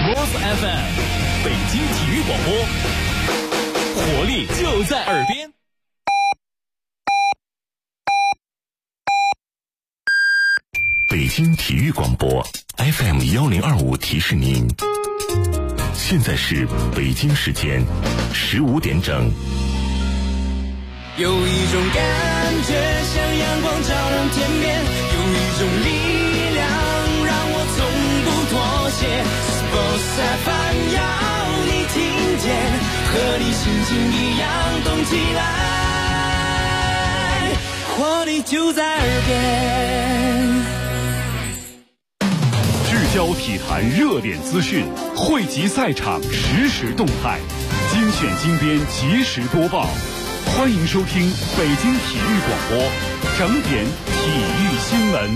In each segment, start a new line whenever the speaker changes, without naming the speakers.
Rose FM， 北京体育广播，活力就在耳边。
北京体育广播 FM1025 提示您，现在是北京时间15点整。
有一种感觉像阳光照亮天边，有一种力量让我从不妥协。Sports FM 要你听见，和你心情一样动起来，活力就在耳边。
聚焦体坛热点资讯，汇集赛场实时动态，精选精编及时播报。欢迎收听北京体育广播整点体育新闻。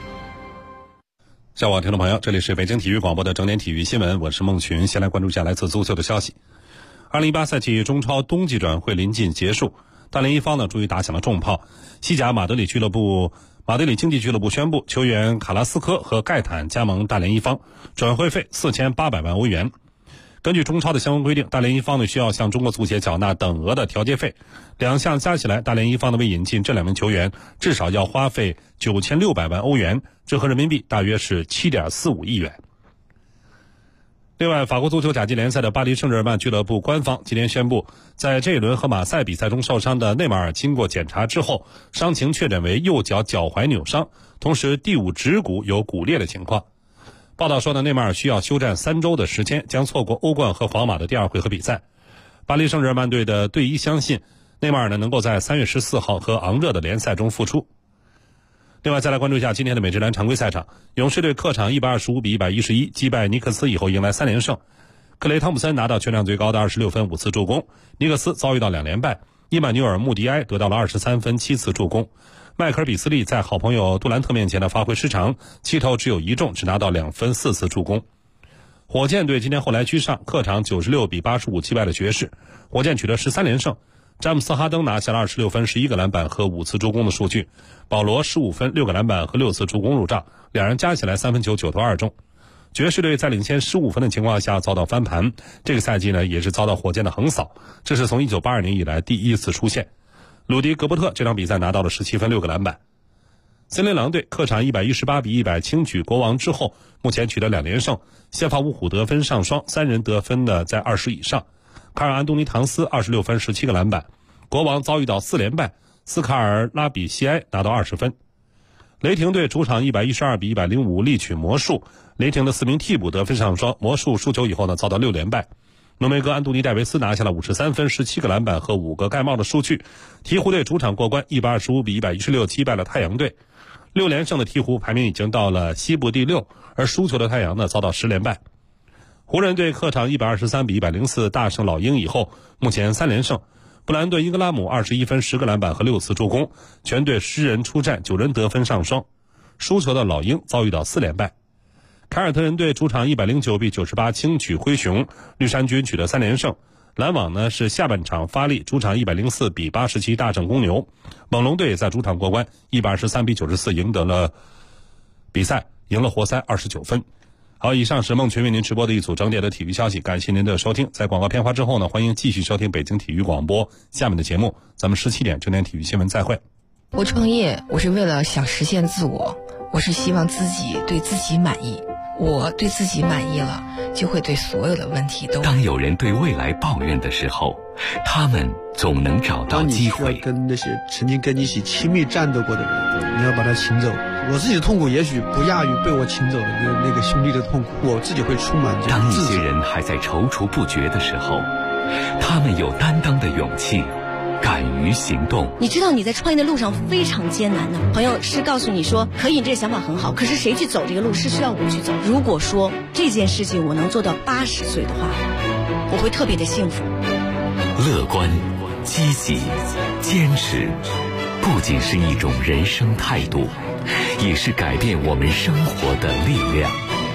下午好，听众朋友，这里是北京体育广播的整点体育新闻，我是孟群。先来关注一下来自足球的消息。2018赛季中超冬季转会临近结束，大连一方呢终于打响了重炮。西甲马德里竞技俱乐部宣布，球员卡拉斯科和盖坦加盟大连一方，转会费4800万欧元。根据中超的相关规定，大连一方呢需要向中国足协缴纳等额的调节费，两项加起来，大连一方呢为引进这两名球员，至少要花费9600万欧元，折合人民币大约是7.45亿元。另外，法国足球甲级联赛的巴黎圣日耳曼俱乐部官方今天宣布，在这一轮和马赛比赛中受伤的内马尔经过检查之后，伤情确诊为右脚脚踝扭伤，同时第5指骨有骨裂的情况。报道说呢，内马尔需要休战3周的时间，将错过欧冠和皇马的第2回合比赛。巴黎圣日耳曼队的队医相信，内马尔呢能够在3月14号和昂热的联赛中复出。另外，再来关注一下今天的美职篮常规赛场，勇士队客场125比111击败尼克斯以后迎来3连胜。克雷·汤普森拿到全场最高的26分5次助攻，尼克斯遭遇到2连败，伊曼纽尔·穆迪埃得到了23分7次助攻。迈克尔·比斯利在好朋友杜兰特面前的发挥失常，7投只有1中，只拿到2分4次助攻。火箭队今天后来居上，客场96比85击败了爵士，火箭取得13连胜。詹姆斯·哈登拿下了26分11个篮板和5次助攻的数据，保罗15分6个篮板和6次助攻入账，两人加起来3分球9投2中。爵士队在领先15分的情况下遭到翻盘，这个赛季呢也是遭到火箭的横扫，这是从1982年以来第一次出现。鲁迪·格伯特这场比赛拿到了17分6个篮板。森林狼队客场118比100轻取国王之后，目前取得2连胜，谢法乌虎得分上双，3人得分呢在20以上。卡尔·安东尼·唐斯26分17个篮板。国王遭遇到4连败，斯卡尔·拉比西埃拿到20分。雷霆队主场112比105力取魔术，雷霆的4名替补得分上双，魔术输球以后呢遭到6连败。浓眉哥安东尼·戴维斯拿下了53分17个篮板和5个盖帽的数据。鹈鹕队主场过关125比116击败了太阳队，6连胜的鹈鹕排名已经到了西部第6，而输球的太阳呢遭到10连败。湖人队客场123比104大胜老鹰以后，目前3连胜。布兰顿·英格拉姆21分10个篮板和6次助攻，全队10人出战9人得分上双。输球的老鹰遭遇到4连败。凯尔特人队主场109比98轻取灰熊，绿衫军取得3连胜。篮网呢是下半场发力，主场104比87大胜公牛。猛龙队在主场过关123比94赢得了比赛，赢了活塞29分。好，以上是孟群为您直播的一组整点的体育消息，感谢您的收听。在广告片花之后呢，欢迎继续收听北京体育广播下面的节目，咱们17点整点体育新闻再会。
我创业，我是为了想实现自我，我是希望自己对自己满意。我对自己满意了，就会对所有的问题都。
当有人对未来抱怨的时候，他们总能找到机会。
当你需要跟那些曾经跟你一起亲密战斗过的人，你要把他请走。我自己的痛苦也许不亚于被我请走的那个兄弟的痛苦，我自己会充满这种
当一
自责。
些人还在踌躇不决的时候，他们有担当的勇气，敢于行动。
你知道你在创业的路上非常艰难的，朋友是告诉你说可以，你这个想法很好，可是谁去走这个路是需要我去走。如果说这件事情我能做到80岁的话，我会特别的幸福。
乐观、积极、坚持，不仅是一种人生态度，也是改变我们生活的力量。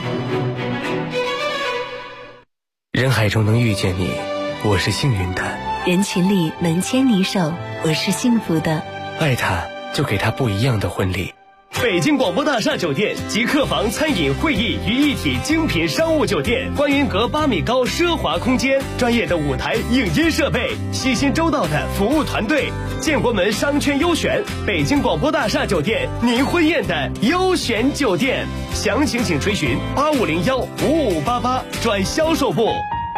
人海中能遇见你，我是幸运的。
人群里能牵你手，我是幸福的。
爱他，就给他不一样的婚礼。
北京广播大厦酒店集客房、餐饮、会议于一体精品商务酒店，观云阁8米高奢华空间，专业的舞台影音设备，细心周到的服务团队，建国门商圈优选，北京广播大厦酒店，您婚宴的优选酒店。详情请垂询8501-5588转销售部。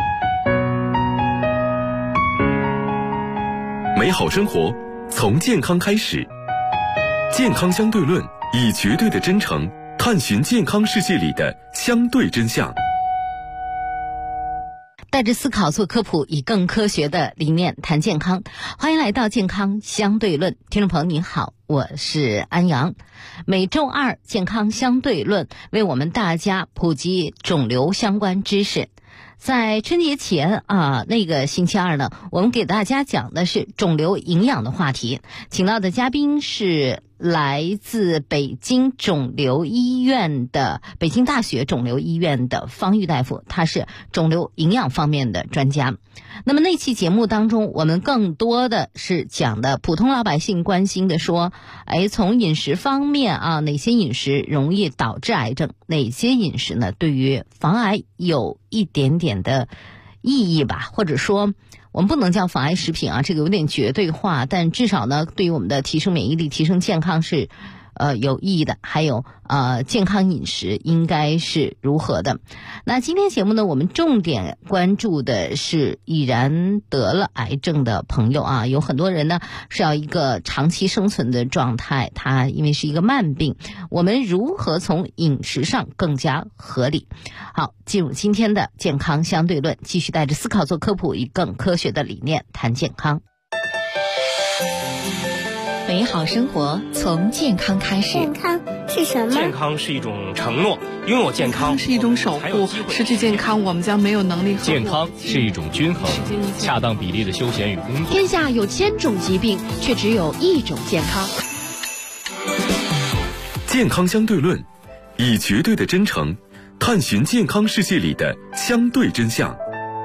美好生活从健康开始，健康相对论以绝对的真诚探寻健康世界里的相对真相，
带着思考做科普，以更科学的理念谈健康。欢迎来到健康相对论，听众朋友您好，我是安阳。每周二健康相对论为我们大家普及肿瘤相关知识。在春节前那个星期二呢，我们给大家讲的是肿瘤营养的话题，请到的嘉宾是来自北京肿瘤医院的北京大学肿瘤医院的方玉大夫，他是肿瘤营养方面的专家。那么那期节目当中，我们更多的是讲的普通老百姓关心的说，从饮食方面哪些饮食容易导致癌症，哪些饮食呢对于防癌有一点点的意义吧，或者说我们不能叫防癌食品这个有点绝对化，但至少呢对于我们的提升免疫力、提升健康是有意义的。还有健康饮食应该是如何的。那今天节目呢，我们重点关注的是已然得了癌症的朋友有很多人呢是要一个长期生存的状态，它因为是一个慢病，我们如何从饮食上更加合理。好，进入今天的健康相对论，继续带着思考做科普，以更科学的理念谈健康。
美好生活从健康开始。
健康是什么？
健康是一种承诺，拥有健康
是一种守护，失去健康我们将没有能力。
健康是一种均衡、恰当比例的休闲与工作。
天下有1000种疾病，却只有1种健康。
健康相对论，以绝对的真诚探寻健康世界里的相对真相。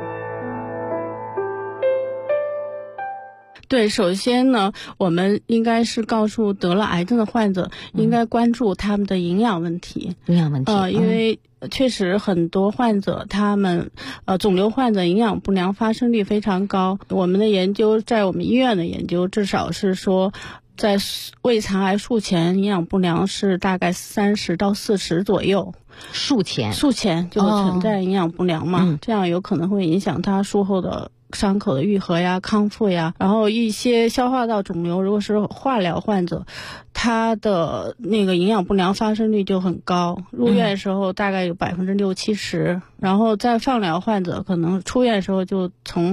对，首先呢，我们应该是告诉得了癌症的患者，应该关注他们的营养问题。
营养问题，
因为确实很多患者他们肿瘤患者营养不良发生率非常高。我们的研究，在我们医院的研究，至少是说，在胃肠癌术前营养不良是大概30到40左右。
术前
就存在营养不良嘛，这样有可能会影响他术后的伤口的愈合呀、康复呀。然后一些消化道肿瘤，如果是化疗患者，他的那个营养不良发生率就很高，入院的时候大概有60-70%，然后在放疗患者可能出院的时候就从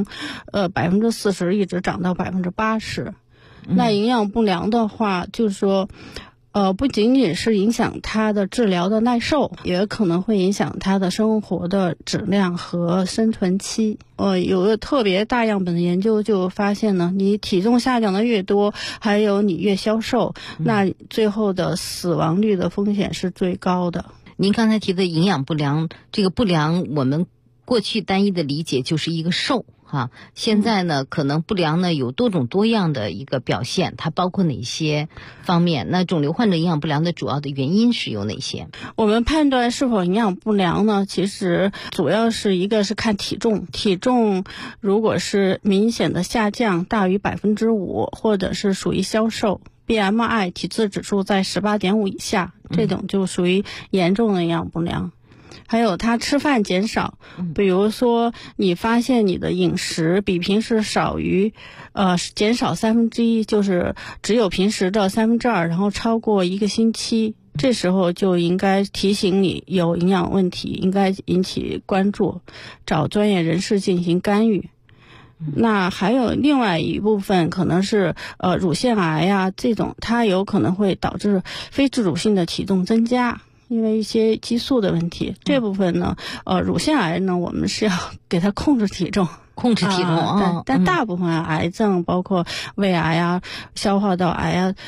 40%一直涨到80%。那营养不良的话，就是说不仅仅是影响他的治疗的耐受，也可能会影响他的生活的质量和生存期。有个特别大样本的研究就发现呢，你体重下降的越多，还有你越消瘦，那最后的死亡率的风险是最高的。
您刚才提的营养不良，这个不良我们过去单一的理解就是一个瘦现在呢可能不良呢有多种多样的一个表现，它包括哪些方面？那肿瘤患者营养不良的主要的原因是有哪些？
我们判断是否营养不良呢，其实主要是一个是看体重，体重如果是明显的下降大于5%，或者是属于消瘦，BMI 体质指数在18.5以下，这种就属于严重的营养不良。还有他吃饭减少，比如说你发现你的饮食比平时少于减少1/3，就是只有平时的2/3，然后超过1个星期，这时候就应该提醒你有营养问题，应该引起关注，找专业人士进行干预。那还有另外一部分可能是乳腺癌呀，这种它有可能会导致非自主性的体重增加，因为一些激素的问题。这部分呢乳腺癌呢我们是要给它控制体重，但大部分癌症包括胃癌呀、消化道癌呀，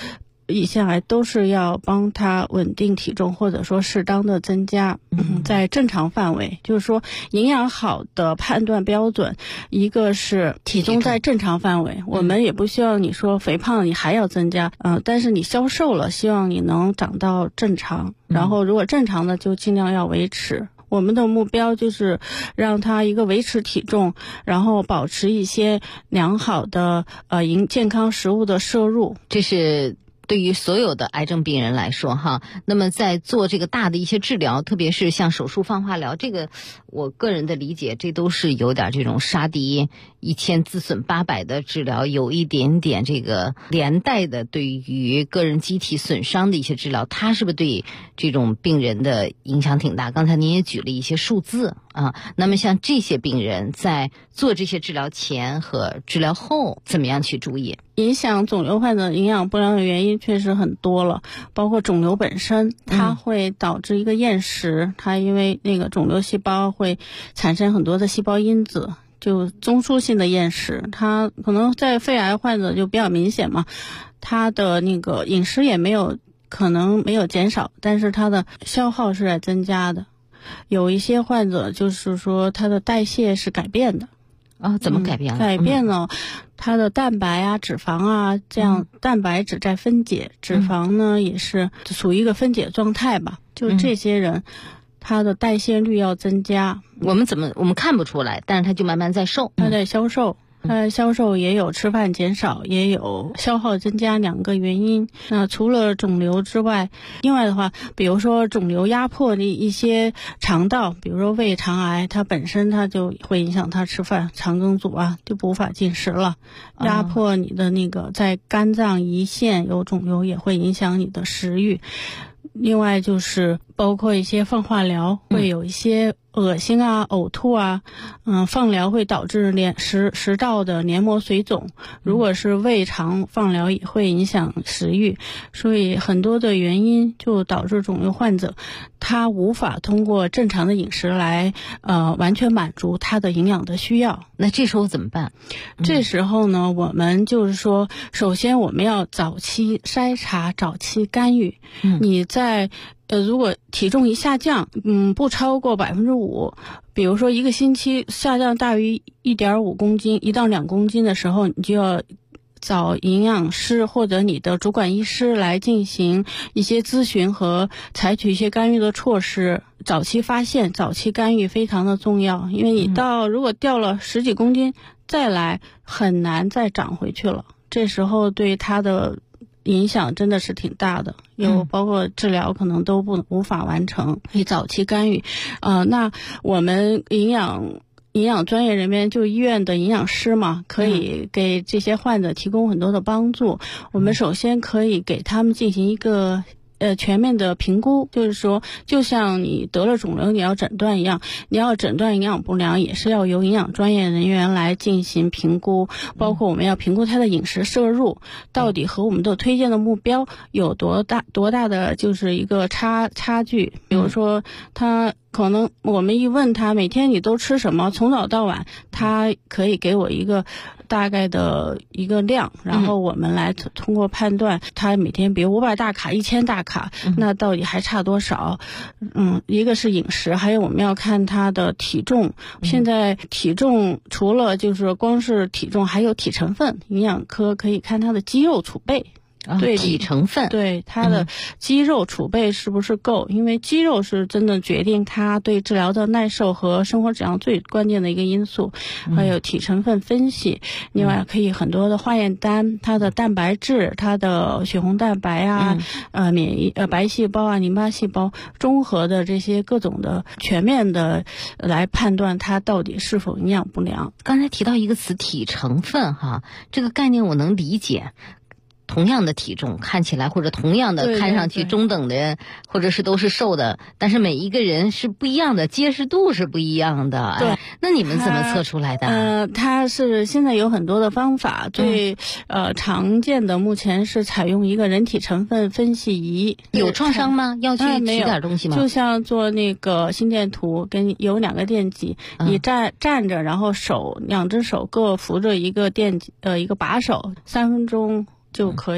胰腺癌都是要帮他稳定体重，或者说适当的增加，在正常范围。就是说营养好的判断标准，一个是体重在正常范围，我们也不希望你说肥胖你还要增加，但是你消瘦了，希望你能长到正常，然后如果正常的就尽量要维持。我们的目标就是让他一个维持体重，然后保持一些良好的健康食物的摄入。
这是对于所有的癌症病人来说哈，那么在做这个大的一些治疗，特别是像手术放化疗，这个我个人的理解，这都是有点这种杀敌1000自损800的治疗，有一点点这个连带的对于个人机体损伤的一些治疗，它是不是对这种病人的影响挺大？刚才您也举了一些数字啊，那么像这些病人在做这些治疗前和治疗后怎么样去注意？
影响肿瘤患者营养不良的原因确实很多了，包括肿瘤本身，它会导致一个厌食，它因为那个肿瘤细胞会产生很多的细胞因子，就中枢性的厌食，它可能在肺癌患者就比较明显嘛，它的那个饮食也可能没有减少，但是它的消耗是在增加的。有一些患者就是说它的代谢是改变的。
怎么改变了？
改变了它的蛋白啊、脂肪啊，这样蛋白质在分解，脂肪呢也是属于一个分解状态吧。就这些人，他的代谢率要增加。
我们看不出来，但是他就慢慢在瘦，
他在消瘦。销售也有吃饭减少，也有消耗增加2个原因。那除了肿瘤之外，另外的话，比如说肿瘤压迫的一些肠道，比如说胃肠癌，它本身它就会影响它吃饭，肠梗阻啊就无法进食了。压迫你的那个在肝脏胰腺有肿瘤，也会影响你的食欲。另外就是包括一些放化疗，会有一些恶心啊、呕吐啊，放疗会导致食道的黏膜水肿，如果是胃肠放疗也会影响食欲，所以很多的原因就导致肿瘤患者他无法通过正常的饮食来完全满足他的营养的需要。
那这时候怎么办？
这时候呢，我们就是说，首先我们要早期筛查、早期干预。你在如果体重一下降，不超过5%，比如说1个星期下降大于1.5公斤、1到2公斤的时候，你就要找营养师或者你的主管医师来进行一些咨询和采取一些干预的措施。早期发现、早期干预非常的重要，因为你如果掉了10几公斤，再来很难再长回去了。这时候对他的影响真的是挺大的，有包括治疗可能都无法完成，可以早期干预。那我们营养专业人员，就医院的营养师嘛，可以给这些患者提供很多的帮助。我们首先可以给他们进行一个全面的评估，就是说就像你得了肿瘤你要诊断一样，你要诊断营养不良也是要由营养专业人员来进行评估，包括我们要评估他的饮食摄入到底和我们的推荐的目标有多大的就是一个差距。比如说他可能我们一问他每天你都吃什么，从早到晚，他可以给我一个大概的一个量，然后我们来通过判断他每天比如500大卡、1000大卡，那到底还差多少。一个是饮食，还有我们要看他的体重。现在体重除了就是光是体重，还有体成分，营养科可以看他的肌肉储备。对
体成分，
对他的肌肉储备是不是够，因为肌肉是真的决定他对治疗的耐受和生活质量最关键的一个因素。还有体成分分析，另外可以很多的化验单，它的蛋白质、它的血红蛋白啊、白细胞啊、淋巴细胞，综合的这些各种的全面的来判断它到底是否营养不良。
刚才提到一个词体成分哈，这个概念我能理解。同样的体重看起来，或者同样的看上去中等的，或者是都是瘦的，但是每一个人是不一样的，结实度是不一样的。
对，
那你们怎么测出来的？
它是现在有很多的方法，最常见的目前是采用一个人体成分分析仪。
有创伤吗？要去取点东西吗？
就像做那个心电图，有2个电极，你站着，然后2只手各扶着一个一个把手，3分钟就可以。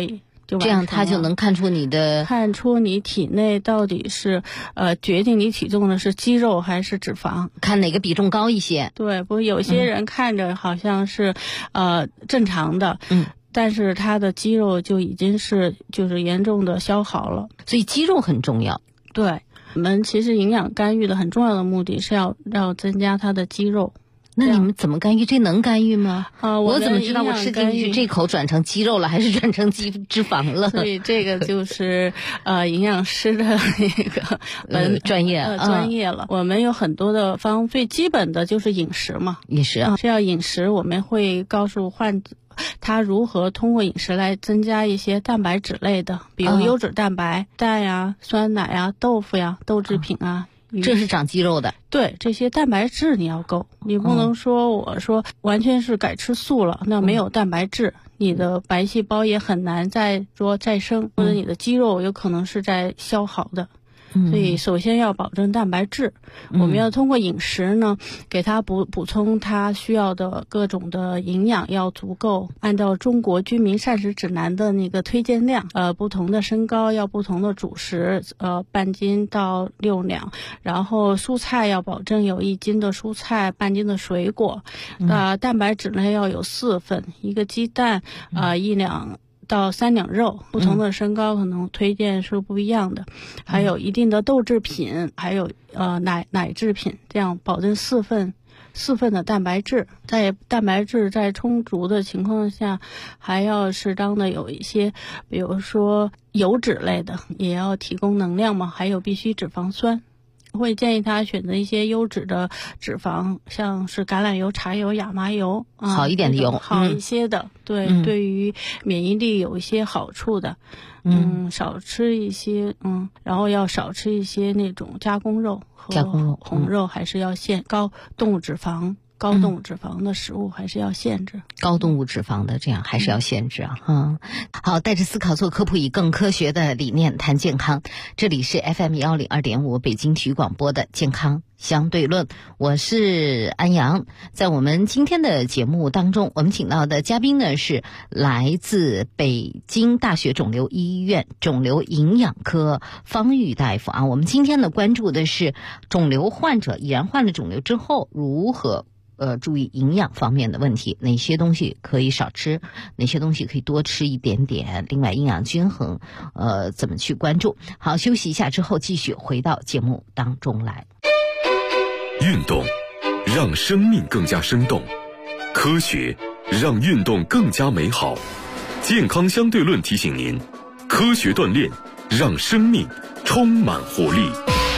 就完成了。
这样它就能看出
你体内到底是决定你体重的是肌肉还是脂肪，
看哪个比重高一些。
对，不过有些人看着好像是正常的，但是他的肌肉就已经是就是严重的消耗了，
所以肌肉很重要。
对，我们其实营养干预的很重要的目的是要增加他的肌肉。
那你们怎么干预？这能干预吗？
我
怎么知道我吃进去这口转成肌肉了，还是转成脂肪了？
所以这个就是营养师的那个
专业
了。我们有很多的最基本的就是饮食嘛，
饮食
是要饮食，我们会告诉患者他如何通过饮食来增加一些蛋白质类的，比如优质蛋白、蛋呀、酸奶呀、豆腐呀、豆制品啊。
这是长肌肉的。
对，这些蛋白质你要够，你不能说我说完全是改吃素了，那没有蛋白质，你的白细胞也很难再生，或者你的肌肉有可能是在消耗的。所以首先要保证蛋白质，我们要通过饮食呢，给他补充他需要的各种的营养要足够，按照中国居民膳食指南的那个推荐量，不同的身高要不同的主食，半斤到6两，然后蔬菜要保证有1斤的蔬菜，半斤的水果，蛋白质呢要有4份，1个鸡蛋，1两到3两肉，不同的身高可能推荐是不一样的，还有一定的豆制品，还有奶制品，这样保证4份的蛋白质。在蛋白质在充足的情况下，还要适当的有一些，比如说油脂类的也要提供能量嘛，还有必需脂肪酸。会建议他选择一些优质的脂肪，像是橄榄油、茶油、亚麻油，
好一点的油，
好一些的，对，对于免疫力有一些好处的。少吃一些，然后要少吃一些那种加工肉和红肉，还是要高动物脂肪的食物还是要限制，
高动物脂肪的这样还是要限制啊。好，带着思考做科普，以更科学的理念谈健康。这里是 FM 102.5北京体育广播的健康相对论，我是安阳。在我们今天的节目当中，我们请到的嘉宾呢是来自北京大学肿瘤医院肿瘤营养科方玉大夫啊。我们今天呢关注的是肿瘤患者已然患了肿瘤之后如何注意营养方面的问题，哪些东西可以少吃，哪些东西可以多吃一点点，另外营养均衡怎么去关注。好，休息一下之后继续回到节目当中来。
运动让生命更加生动，科学让运动更加美好。健康相对论提醒您，科学锻炼让生命充满活力。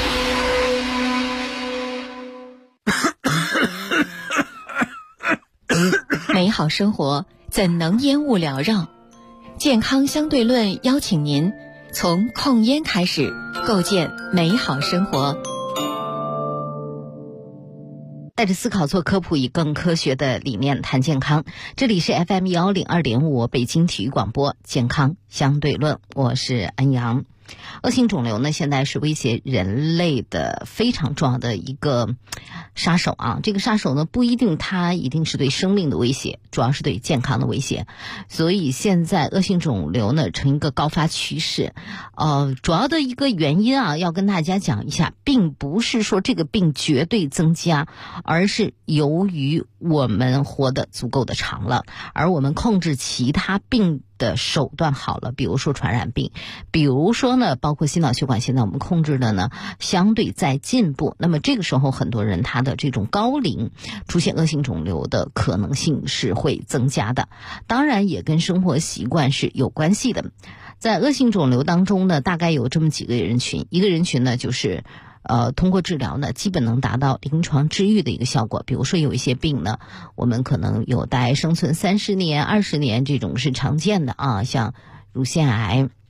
美好生活怎能烟雾缭绕？健康相对论邀请您从控烟开始，构建美好生活。
带着思考做科普，以更科学的理念谈健康。这里是 FM 102.5北京体育广播健康相对论，我是安阳。恶性肿瘤呢，现在是威胁人类的非常重要的一个杀手啊。这个杀手呢，不一定它一定是对生命的威胁，主要是对健康的威胁。所以现在恶性肿瘤呢呈一个高发趋势。主要的一个原因啊，要跟大家讲一下，并不是说这个病绝对增加，而是由于我们活得足够的长了，而我们控制其他病的手段好了，比如说传染病，比如说呢，包括心脑血管，现在我们控制的呢相对在进步。那么这个时候，很多人他的这种高龄出现恶性肿瘤的可能性是会增加的，当然也跟生活习惯是有关系的。在恶性肿瘤当中呢，大概有这么几个人群，一个人群呢就是通过治疗呢，基本能达到临床治愈的一个效果。比如说有一些病呢，我们可能有待生存30年、20年，这种是常见的啊，像乳腺癌，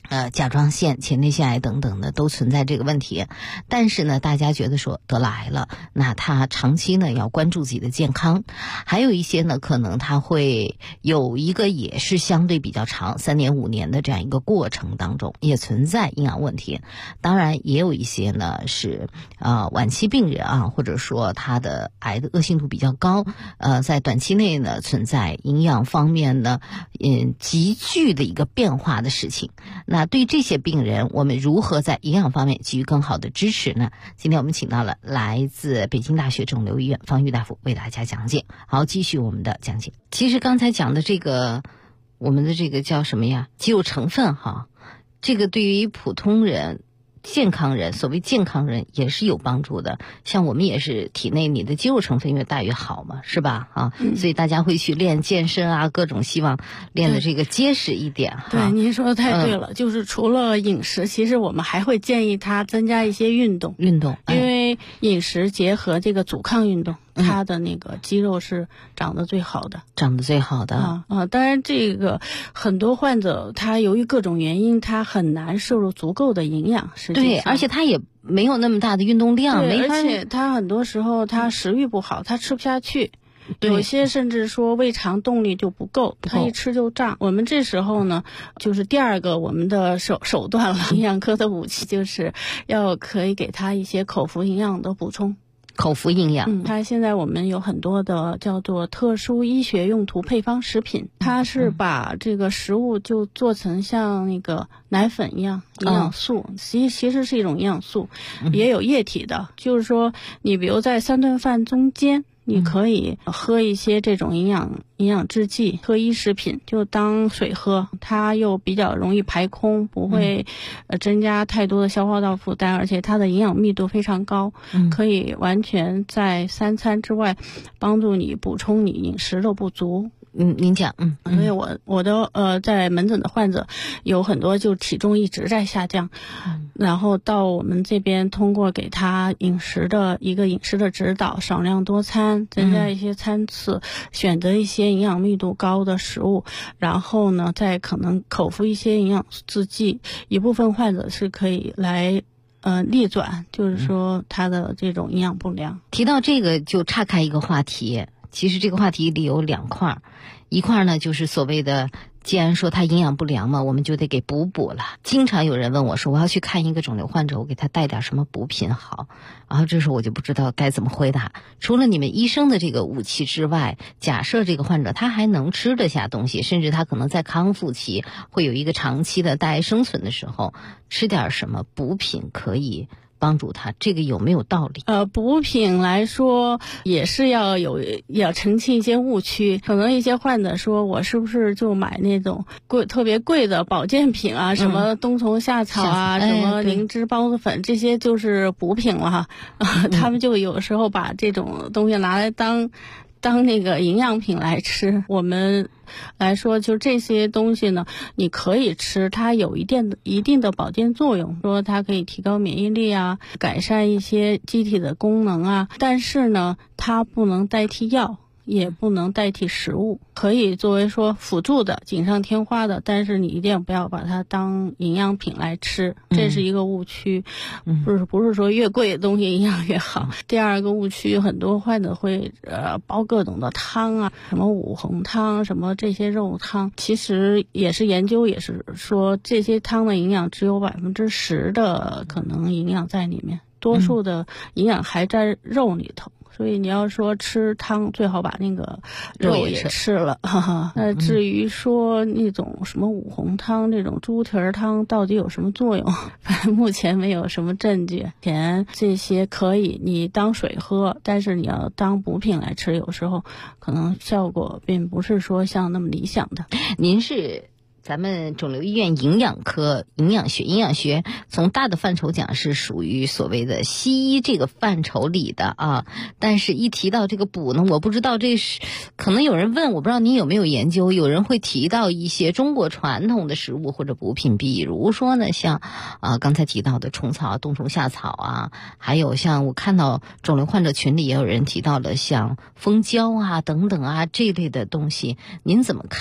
甲状腺、前列腺癌等等的都存在这个问题。但是呢，大家觉得说得了癌了，那他长期呢要关注自己的健康。还有一些呢，可能他会有一个也是相对比较长，3年5年的这样一个过程当中，也存在营养问题。当然也有一些呢是晚期病人啊，或者说他的癌的恶性度比较高，在短期内呢存在营养方面呢急剧的一个变化的事情。那对这些病人，我们如何在营养方面给予更好的支持呢？今天我们请到了来自北京大学肿瘤医院方玉大夫为大家讲解。好，继续我们的讲解。其实刚才讲的这个，我们的这个叫什么呀？肌肉成分哈，这个对于普通人、健康人，所谓健康人也是有帮助的。像我们也是体内你的肌肉成分越大越好嘛，是吧？所以大家会去练健身啊，各种希望练的这个结实一点。
对，您说的太对了。就是除了饮食，其实我们还会建议他增加一些运动。因为饮食结合这个阻抗运动，他的那个肌肉是长得最好的。当然这个很多患者他由于各种原因，他很难摄入足够的营养。
对，而且他也没有那么大的运动量，
而且他很多时候他食欲不好，他吃不下去。有些甚至说胃肠动力就不够，他一吃就胀。我们这时候呢，就是第二个我们的手段了，营养科的武器就是可以给他一些口服营养的补充。
口服营养，
它现在我们有很多的叫做特殊医学用途配方食品，它是把这个食物就做成像那个奶粉一样营养素，其实是一种营养素，也有液体的。就是说你比如在3顿饭中间，你可以喝一些这种营养制剂、特医食品，就当水喝，它又比较容易排空，不会增加太多的消化道负担，而且它的营养密度非常高，可以完全在3餐之外帮助你补充你饮食的不足。
您讲。
因为我的在门诊的患者有很多就体重一直在下降，然后到我们这边通过给他饮食的指导，少量多餐，增加一些餐次，选择一些营养密度高的食物，然后呢再可能口服一些营养制剂，一部分患者是可以来逆转，就是说他的这种营养不良。
提到这个就岔开一个话题，其实这个话题里有2块，一块呢就是所谓的，既然说他营养不良嘛，我们就得给补了。经常有人问我说，我要去看一个肿瘤患者，我给他带点什么补品好？然后这时候我就不知道该怎么回答。除了你们医生的这个武器之外，假设这个患者他还能吃得下东西，甚至他可能在康复期会有一个长期的带生存的时候，吃点什么补品可以帮助他，这个有没有道理？
补品来说也是要澄清一些误区。可能一些患者说，我是不是就买那种特别贵的保健品啊，什么冬虫夏草啊，什么灵芝孢子粉，这些就是补品了哈。他们就有时候把这种东西拿来当那个营养品来吃。我们来说，就这些东西呢，你可以吃，它有一定的保健作用，说它可以提高免疫力啊，改善一些机体的功能啊，但是呢，它不能代替药，也不能代替食物，可以作为说辅助的、锦上添花的，但是你一定不要把它当营养品来吃，这是一个误区。不是说越贵的东西营养越好。第二个误区，很多患者会煲各种的汤啊，什么五红汤，什么这些肉汤，其实研究也是说，这些汤的营养只有10%的可能营养在里面，多数的营养还在肉里头。所以你要说吃汤，最好把那个肉也吃了。那至于说那种什么五红汤，这种猪蹄儿汤到底有什么作用，反正目前没有什么证据。这些可以你当水喝，但是你要当补品来吃，有时候可能效果并不是说像那么理想的。
您是咱们肿瘤医院营养科营养学从大的范畴讲是属于所谓的西医这个范畴里的啊，但是一提到这个补呢，我不知道这是可能有人问，我不知道您有没有研究，有人会提到一些中国传统的食物或者补品，比如说呢像刚才提到的虫草、冬虫夏草啊，还有像我看到肿瘤患者群里也有人提到了像蜂胶啊等等啊这类的东西，您怎么看？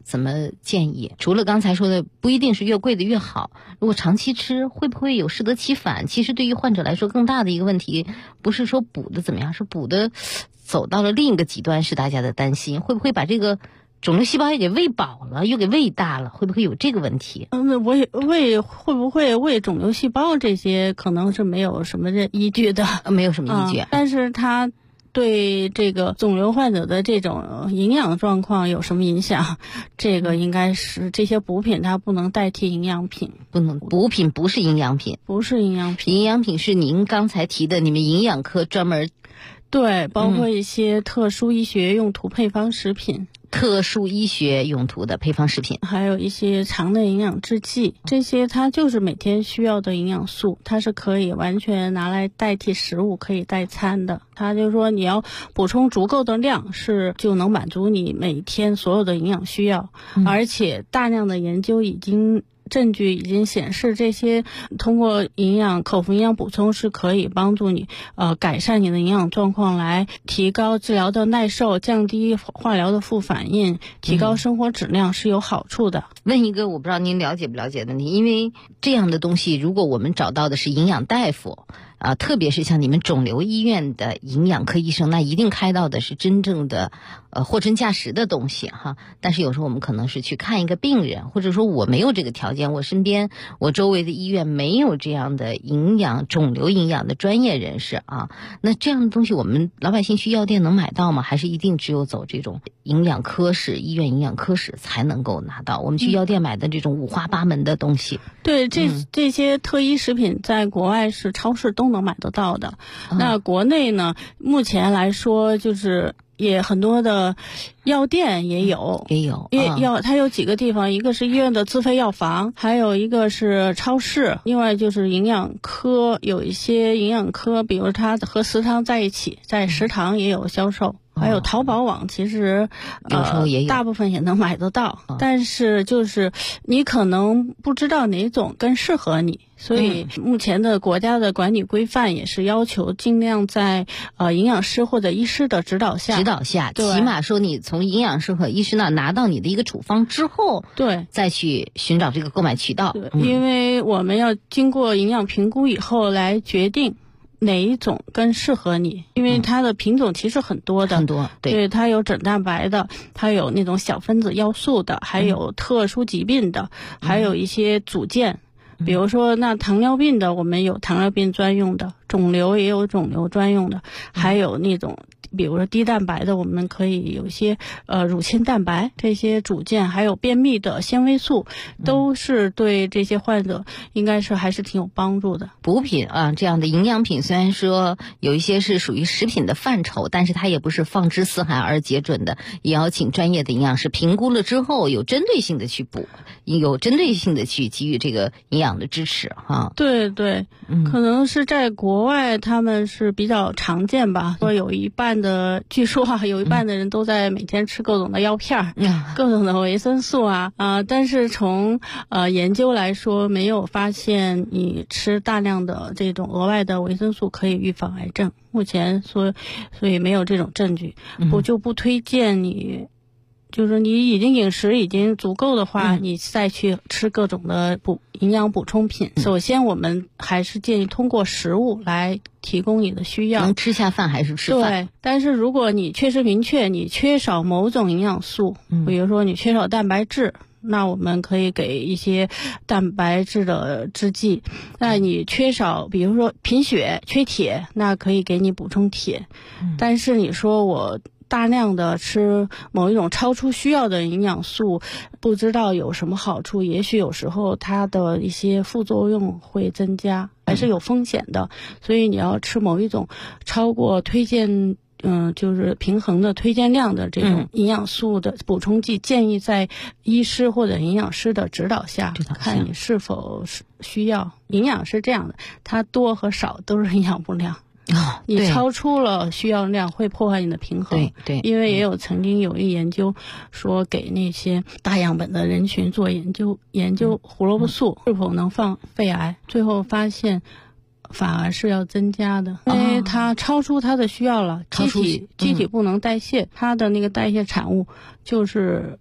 怎么建议？除了刚才说的不一定是越贵的越好，如果长期吃会不会有适得其反？其实对于患者来说更大的一个问题不是说补的怎么样，是补的走到了另一个极端，是大家的担心，会不会把这个肿瘤细胞也给喂饱了，又给喂大了，会不会有这个问题？
会不会喂肿瘤细胞，这些可能是没有什么依据的，
没有什么依据。
但是它对这个肿瘤患者的这种营养状况有什么影响？这个应该是这些补品它不能代替营养品，
不能，补品不是营养品，
不是营养品，
营养品是您刚才提的，你们营养科专门。
对，包括一些特殊医学用途配方食品。
特殊医学用途的配方食品，
还有一些肠内营养制剂，这些它就是每天需要的营养素，它是可以完全拿来代替食物，可以代餐的。它就是说你要补充足够的量，就能满足你每天所有的营养需要，而且大量的研究证据已经显示，这些通过口服营养补充是可以帮助你改善你的营养状况，来提高治疗的耐受，降低化疗的副反应，提高生活质量，是有好处的。
问一个我不知道您了解不了解的问题，因为这样的东西如果我们找到的是营养大夫特别是像你们肿瘤医院的营养科医生，那一定开到的是真正的货真价实的东西哈。但是有时候我们可能是去看一个病人，或者说我没有这个条件，我身边我周围的医院没有这样的肿瘤营养的专业人士啊。那这样的东西我们老百姓去药店能买到吗？还是一定只有走这种营养科室、医院营养科室才能够拿到？我们去药店买的这种五花八门的东西。
对，这些特医食品在国外是超市都能买得到的。那国内呢，目前来说就是也很多的药店也有，它有几个地方，一个是医院的自费药房，还有一个是超市，另外就是营养科，有一些营养科，比如它和食堂在一起，在食堂也有销售。还有淘宝网，其实
有时候也有，
大部分也能买得到，但是就是你可能不知道哪种更适合你，所以目前的国家的管理规范也是要求尽量在营养师或者医师的指导下，
起码说你从营养师和医师那拿到你的一个处方之后，
对，
再去寻找这个购买渠道。
对，因为我们要经过营养评估以后来决定哪一种更适合你，因为它的品种其实很多的，对，它有整蛋白的，它有那种小分子要素的，还有特殊疾病的，还有一些组件，比如说那糖尿病的，我们有糖尿病专用的，肿瘤也有肿瘤专用的，还有那种比如说低蛋白的，我们可以有一些乳清蛋白这些组件，还有便秘的纤维素，都是对这些患者应该是还是挺有帮助的。
补品这样的营养品虽然说有一些是属于食品的范畴，但是它也不是放之四海而皆准的，也要请专业的营养师评估了之后，有针对性的去补，有针对性的去给予这个营养的支持哈。
对，可能是在国外他们是比较常见吧，说有一半的，据说有一半的人都在每天吃各种的药片，各种的维生素但是从研究来说，没有发现你吃大量的这种额外的维生素可以预防癌症，目前所以没有这种证据，就不推荐你。就是你已经饮食已经足够的话，你再去吃各种的营养补充品。首先我们还是建议通过食物来提供你的需要，
能吃下饭还是吃饭。
对，但是如果你确实明确你缺少某种营养素，比如说你缺少蛋白质，那我们可以给一些蛋白质的制剂。那你缺少比如说贫血缺铁，那可以给你补充铁。但是你说我大量的吃某一种超出需要的营养素，不知道有什么好处，也许有时候它的一些副作用会增加，还是有风险的。所以你要吃某一种超过推荐就是平衡的推荐量的这种营养素的补充剂，建议在医师或者营养师的指导下，看你是否需要。营养是这样的，它多和少都是营养不良。你超出了需要量会破坏你的平衡。对，因为也有曾经有一研究说给那些大样本的人群做研究胡萝卜素是否能防肺癌，最后发现反而是要增加的，因为它超出它的需要了，机体不能代谢，它的那个代谢产物就是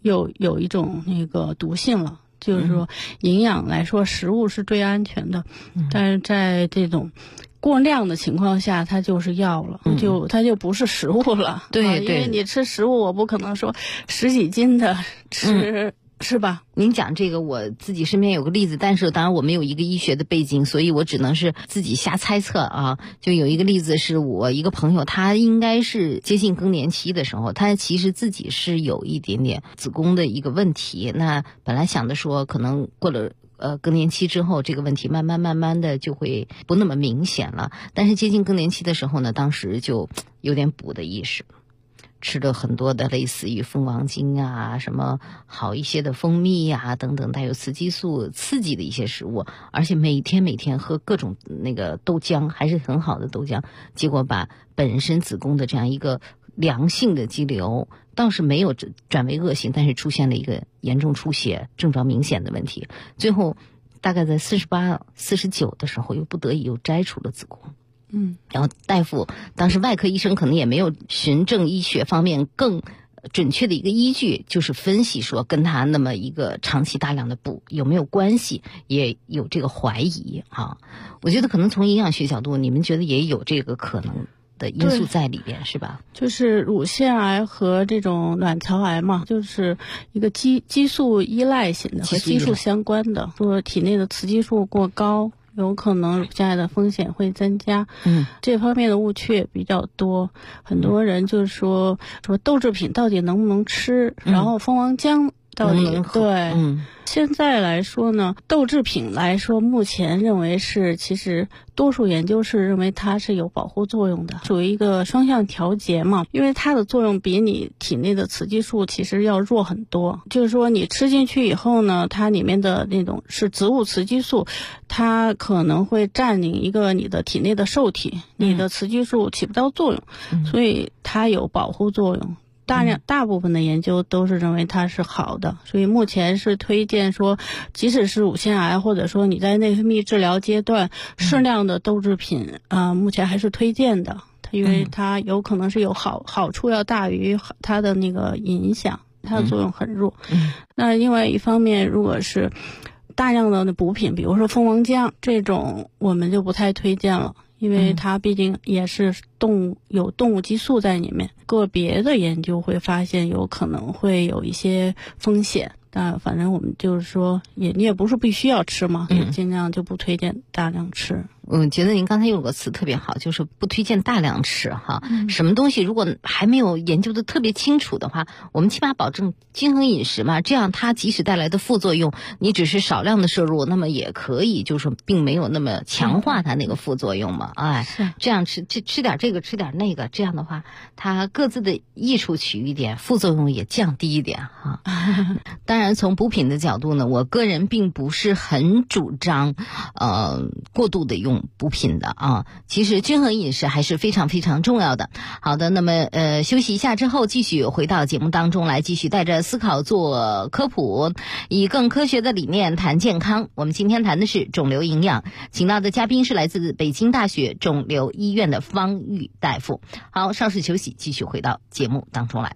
有一种那个毒性了。就是说营养来说食物是最安全的，但是在这种过量的情况下它就是药了，它就不是食物了。
对，
因为你吃食物我不可能说10几斤的吃，是吧？
您讲这个我自己身边有个例子，但是当然我没有一个医学的背景，所以我只能是自己瞎猜测啊。就有一个例子是我一个朋友，他应该是接近更年期的时候，他其实自己是有一点点子宫的一个问题，那本来想的说可能过了更年期之后这个问题慢慢的就会不那么明显了，但是接近更年期的时候呢，当时就有点补的意识，吃了很多的类似于蜂王精啊，什么好一些的蜂蜜啊等等带有雌激素刺激的一些食物，而且每天喝各种那个豆浆，还是很好的豆浆，结果把本身子宫的这样一个良性的肌瘤倒是没有转为恶性，但是出现了一个严重出血症状明显的问题，最后大概在48、49的时候又不得已又摘除了子宫。然后大夫当时外科医生可能也没有循证医学方面更准确的一个依据，就是分析说跟他那么一个长期大量的补有没有关系，也有这个怀疑啊。我觉得可能从营养学角度，你们觉得也有这个可能的因素在里边，是吧？就是
乳腺癌和这种卵巢癌嘛，就是一个激素依赖型的，和激素相关的，说体内的雌激素过高，有可能乳腺癌的风险会增加。这方面的误区也比较多，很多人就是说豆制品到底能不能吃，然后蜂王浆到底能对。现在来说呢，豆制品来说，目前认为是，其实多数研究是认为它是有保护作用的，属于一个双向调节嘛，因为它的作用比你体内的雌激素其实要弱很多。就是说你吃进去以后呢，它里面的那种是植物雌激素，它可能会占领一个你的体内的受体，你的雌激素起不到作用，所以它有保护作用。大部分的研究都是认为它是好的，所以目前是推荐说，即使是乳腺癌或者说你在内分泌治疗阶段，适量的豆制品目前还是推荐的，因为它有可能是有好处要大于它的那个影响，它的作用很弱。那另外一方面，如果是大量的补品，比如说蜂王浆这种，我们就不太推荐了，因为它毕竟也是有动物激素在里面，个别的研究会发现有可能会有一些风险，但反正我们就是说你也不是必须要吃嘛，也尽量就不推荐大量吃。我觉得您刚才用个词特别好，就是不推荐大量吃哈。什么东西如果还没有研究的特别清楚的话，我们起码保证均衡饮食嘛，这样它即使带来的副作用，你只是少量的摄入，那么也可以就是并没有那么强化它那个副作用嘛。这样吃点这个吃点那个，这样的话它各自的益处取一点，副作用也降低一点哈。当然从补品的角度呢，我个人并不是很主张过度的用补品的啊，其实均衡饮食还是非常非常重要的。好的，那么休息一下之后，继续回到节目当中来，继续带着思考做科普，以更科学的理念谈健康。我们今天谈的是肿瘤营养，请到的嘉宾是来自北京大学肿瘤医院的方玉大夫。好，稍事休息，继续回到节目当中来。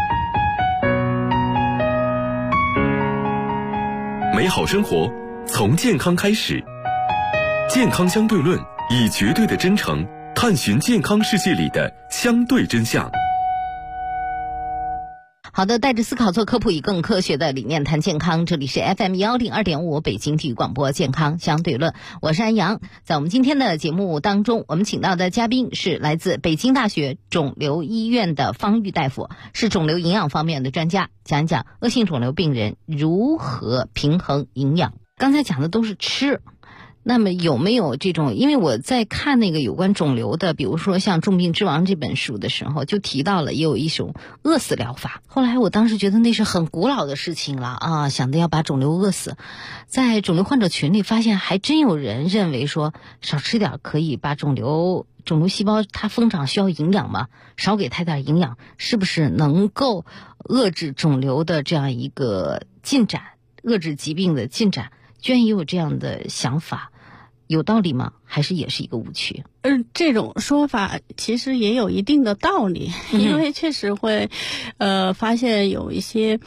美好生活从健康开始，健康相对论以绝对的真诚探寻健康世界里的相对真相。
好的，带着思考做科普，以更科学的理念谈健康。这里是 FM102.5 北京体育广播健康相对论，我是安阳。在我们今天的节目当中，我们请到的嘉宾是来自北京大学肿瘤医院的方玉大夫，是肿瘤营养方面的专家，讲一讲恶性肿瘤病人如何平衡营养。刚才讲的都是吃，那么有没有这种，因为我在看那个有关肿瘤的，比如说像《重病之王》这本书的时候，就提到了也有一种饿死疗法。后来我当时觉得那是很古老的事情了啊，想着要把肿瘤饿死。在肿瘤患者群里发现还真有人认为说少吃点可以把肿瘤细胞它疯长需要营养嘛，少给它点营养，是不是能够遏制肿瘤的这样一个进展，遏制疾病的进展？居然也有这样的想法，有道理吗？还是也是一个误区？
这种说法其实也有一定的道理，因为确实会发现有一些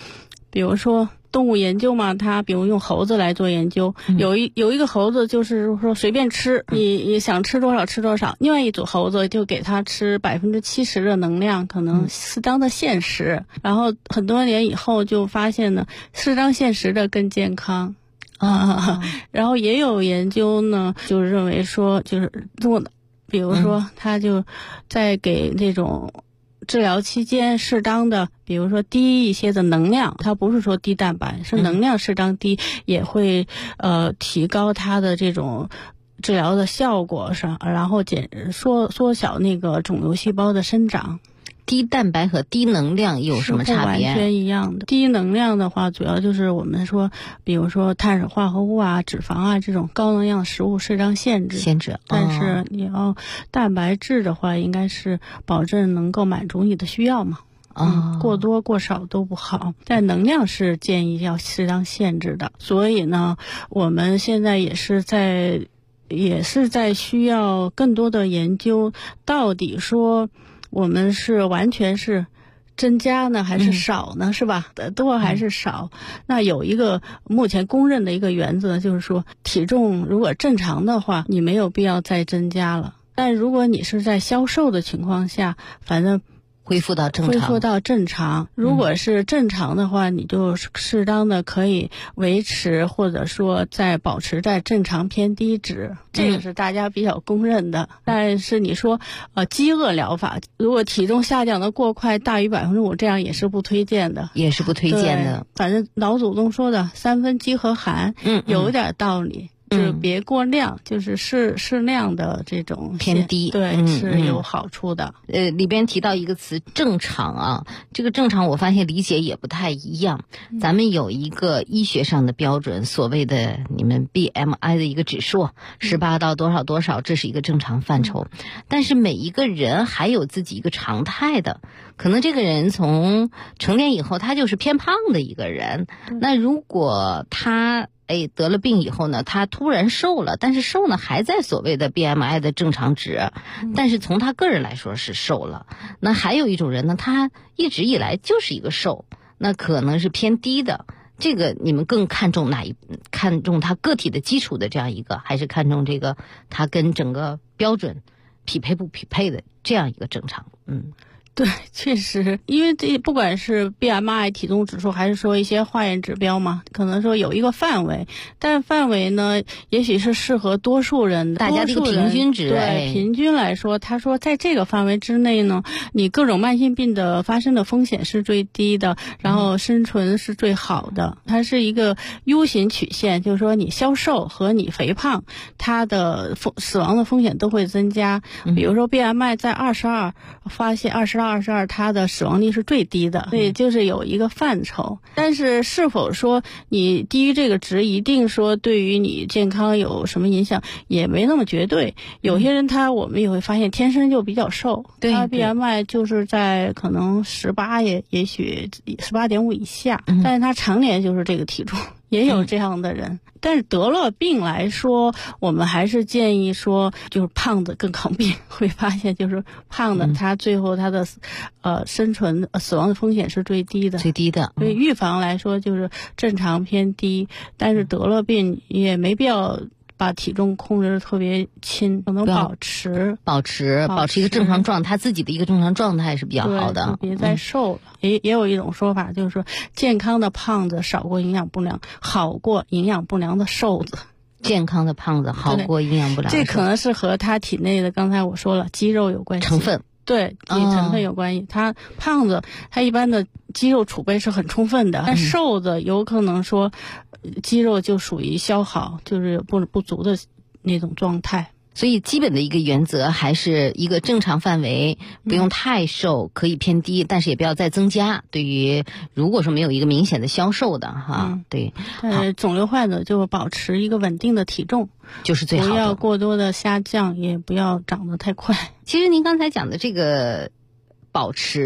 比如说动物研究嘛，他比如用猴子来做研究，有一个猴子就是说随便吃，你想吃多少吃多少，另外一组猴子就给他吃70%的能量，可能适当的限时，然后很多年以后就发现呢，适当限时的更健康。然后也有研究呢，就认为说就是做的，比如说他就在给那种治疗期间适当的，比如说低一些的能量，它不是说低蛋白，是能量适当低，也会提高它的这种治疗的效果上，然后缩小那个肿瘤细胞的生长。
低蛋白和低能量有什么差别？
完全一样的。低能量的话，主要就是我们说，比如说碳水化合物啊、脂肪啊这种高能量食物适当限制。但是你要蛋白质的话，应该是保证能够满足你的需要嘛。过多过少都不好，但能量是建议要适当限制的。所以呢，我们现在也是在需要更多的研究，到底说我们是完全是增加呢还是少呢，是吧？多还是少？那有一个目前公认的一个原则，就是说体重如果正常的话，你没有必要再增加了。但如果你是在消瘦的情况下，反正
恢复到正常。如果是正常的话，你就适当的可以维持，或者说在保持在正常偏低值，这个是大家比较公认的。但是你说饥饿疗法，如果体重下降的过快大于5%，这样也是不推荐的。反正老祖宗说的3分饥和寒，有点道理。就别过量，就是适量的这种偏低，
对，是有好处的。
里边提到一个词正常啊，这个正常我发现理解也不太一样。咱们有一个医学上的标准，所谓的你们 BMI 的一个指数，18到多少多少，这是一个正常范畴。但是每一个人还有自己一个常态的，可能这个人从成年以后他就是偏胖的一个人，那如果他得了病以后呢，他突然瘦了，但是瘦呢还在所谓的 BMI 的正常值，但是从他个人来说是瘦了。那还有一种人呢，他一直以来就是一个瘦，那可能是偏低的。这个你们更看重看重他个体的基础的这样一个，还是看重这个他跟整个标准匹配不匹配的这样一个正常？
对，确实，因为这不管是 BMI 体重指数，还是说一些化验指标嘛，可能说有一个范围，但范围呢，也许是适合多数人的，
大家这个平均值。
对，平均来说，他说在这个范围之内呢，你各种慢性病的发生的风险是最低的，然后生存是最好的。它是一个 U 型曲线，就是说你消瘦和你肥胖，它的死亡的风险都会增加。比如说 BMI 在22，发现22，它的死亡率是最低的，所以就是有一个范畴。但是是否说你低于这个值一定说对于你健康有什么影响，也没那么绝对。有些人我们也会发现天生就比较瘦，他 BMI 就是在可能18，也许18.5以下，但是他常年就是这个体重。也有这样的人，但是得了病来说，我们还是建议说，就是胖子更抗病。会发现就是胖的，他最后他的生存死亡的风险是最低的。
所以
预防来说就是正常偏低，但是得了病也没必要把体重控制得特别轻，可能保持
一个正常状态，他自己的一个正常状态是比较好的，
别再瘦了。也有一种说法，就是说健康的胖子少过营养不良，好过营养不良的瘦子。
健康的胖子好过营养不良的瘦子，
这可能是和他体内的，刚才我说了，肌肉有关系，
成分。
对，成分有关系。他胖子他一般的肌肉储备是很充分的，但瘦子有可能说肌肉就属于消耗，就是不足的那种状态。
所以基本的一个原则还是一个正常范围，不用太瘦，可以偏低，但是也不要再增加。对于如果说没有一个明显的消瘦的对，
肿瘤患者就保持一个稳定的体重
就是最好的，
不要过多的下降，也不要长得太快。
其实您刚才讲的这个保持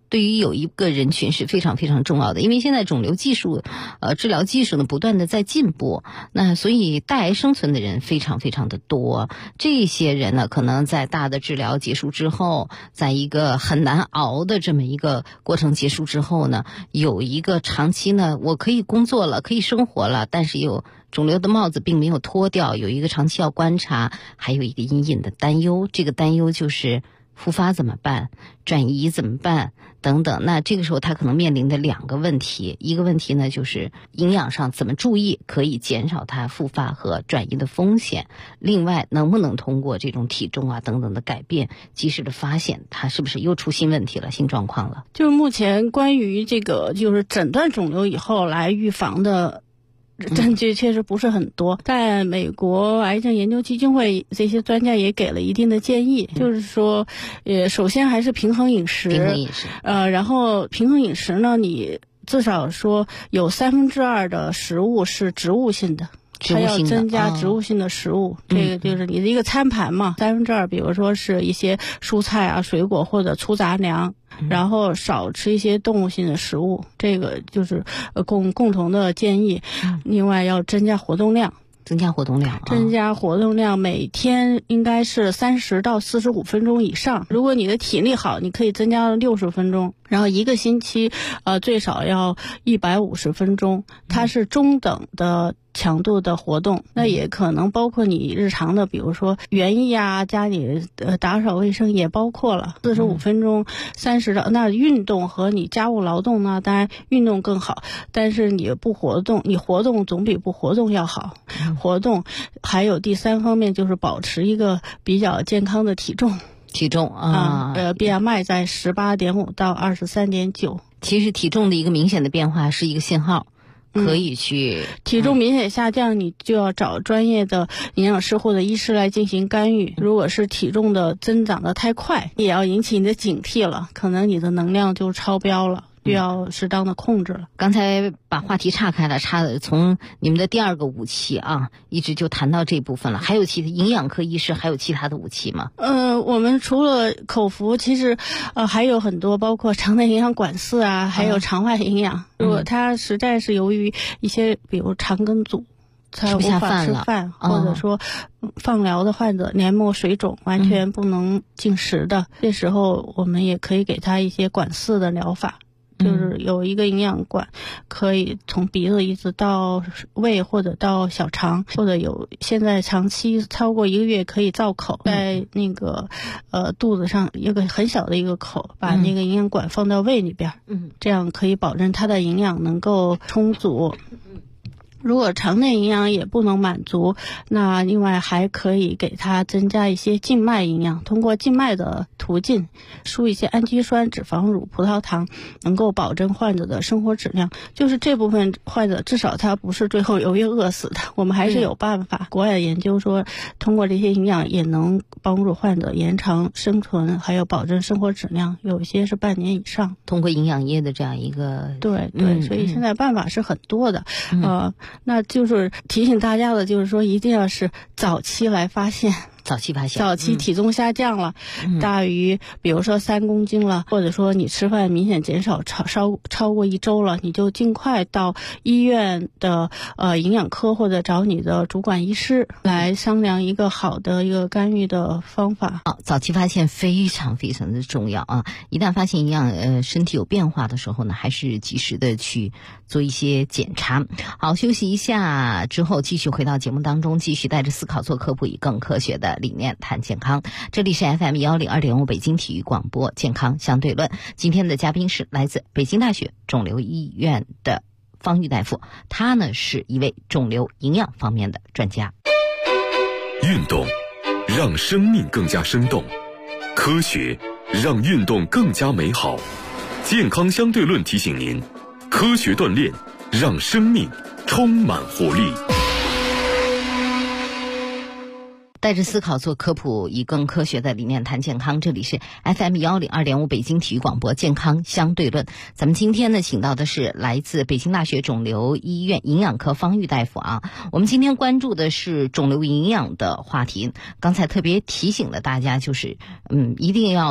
对于有一个人群是非常非常重要的，因为现在肿瘤技术治疗技术呢不断的在进步，那所以带癌生存的人非常非常的多。这些人呢可能在大的治疗结束之后，在一个很难熬的这么一个过程结束之后呢，有一个长期呢我可以工作了，可以生活了，但是有肿瘤的帽子并没有脱掉，有一个长期要观察，还有一个隐隐的担忧。这个担忧就是复发怎么办，转移怎么办等等。那这个时候他可能面临的2个问题，一个问题呢就是营养上怎么注意可以减少它复发和转移的风险，另外能不能通过这种体重啊等等的改变，及时的发现它是不是又出新问题了、新状况了。
就是目前关于这个就是诊断肿瘤以后来预防的证据确实不是很多，在美国癌症研究基金会这些专家也给了一定的建议，就是说首先还是平衡饮食，然后平衡饮食呢，你至少说有2/3的食物是植物性的，还要增加植物性的食物，这个就是你的一个餐盘嘛，2/3比如说是一些蔬菜啊、水果或者粗杂粮，然后少吃一些动物性的食物，这个就是共同的建议。另外要增加活动量，
增加活动量，每天应该是30到45分钟以上。如果你的体力好，你可以增加60分钟，然后一个星期最少要150分钟，它是中等的强度的活动。那也可能包括你日常的，比如说园艺啊，家里打扫卫生也包括了。45分钟30到，那运动和你家务劳动呢，当然运动更好，但是你不活动，你活动总比不活动要好。活动还有第3方面就是保持一个比较健康的体重啊，BMI 在18.5到23.9。其实体重的一个明显的变化是一个信号，可以去
体重明显下降，你就要找专业的营养师或者医师来进行干预。如果是体重的增长的太快，也要引起你的警惕了，可能你的能量就超标了，就要适当的控制了。
刚才把话题岔开了，从你们的第2个武器啊，一直就谈到这部分了。还有营养科医师还有其他的武器吗？
我们除了口服，其实还有很多，包括肠内营养管饲啊，还有肠外营养。如果他实在是由于一些比如肠梗阻他无法吃饭，或者说放疗的患者黏膜水肿完全不能进食的，这时候我们也可以给他一些管饲的疗法，就是有一个营养管可以从鼻子一直到胃或者到小肠，或者现在长期超过1个月可以造口，在那个肚子上有个很小的一个口，把那个营养管放到胃里边，这样可以保证它的营养能够充足。如果肠内营养也不能满足，那另外还可以给它增加一些静脉营养，通过静脉的途径输一些氨基酸、脂肪乳、葡萄糖，能够保证患者的生活质量。就是这部分患者至少他不是最后由于饿死的，我们还是有办法。国外研究说通过这些营养也能帮助患者延长生存，还有保证生活质量，有些是半年以上。
通过营养液的这样一个
对，所以现在办法是很多的。那就是提醒大家的就是说一定要是早期来发现，
早
期体重下降了，大于比如说3公斤了，或者说你吃饭明显减少超过1周了，你就尽快到医院的营养科或者找你的主管医师来商量一个好的一个干预的方法。
早期发现非常非常的重要啊！一旦发现身体有变化的时候呢，还是及时的去做一些检查。好，休息一下之后继续回到节目当中，继续带着思考做科普，以更科学的理念谈健康。这里是 FM102.5 北京体育广播健康相对论。今天的嘉宾是来自北京大学肿瘤医院的方玉大夫，他呢是一位肿瘤营养方面的专家。
运动让生命更加生动，科学让运动更加美好。健康相对论提醒您，科学锻炼让生命充满活力。
带着思考做科普，以更科学的理念谈健康。这里是 FM102.5 北京体育广播健康相对论。咱们今天呢，请到的是来自北京大学肿瘤医院营养科方玉大夫啊。我们今天关注的是肿瘤营养的话题。刚才特别提醒了大家，就是一定要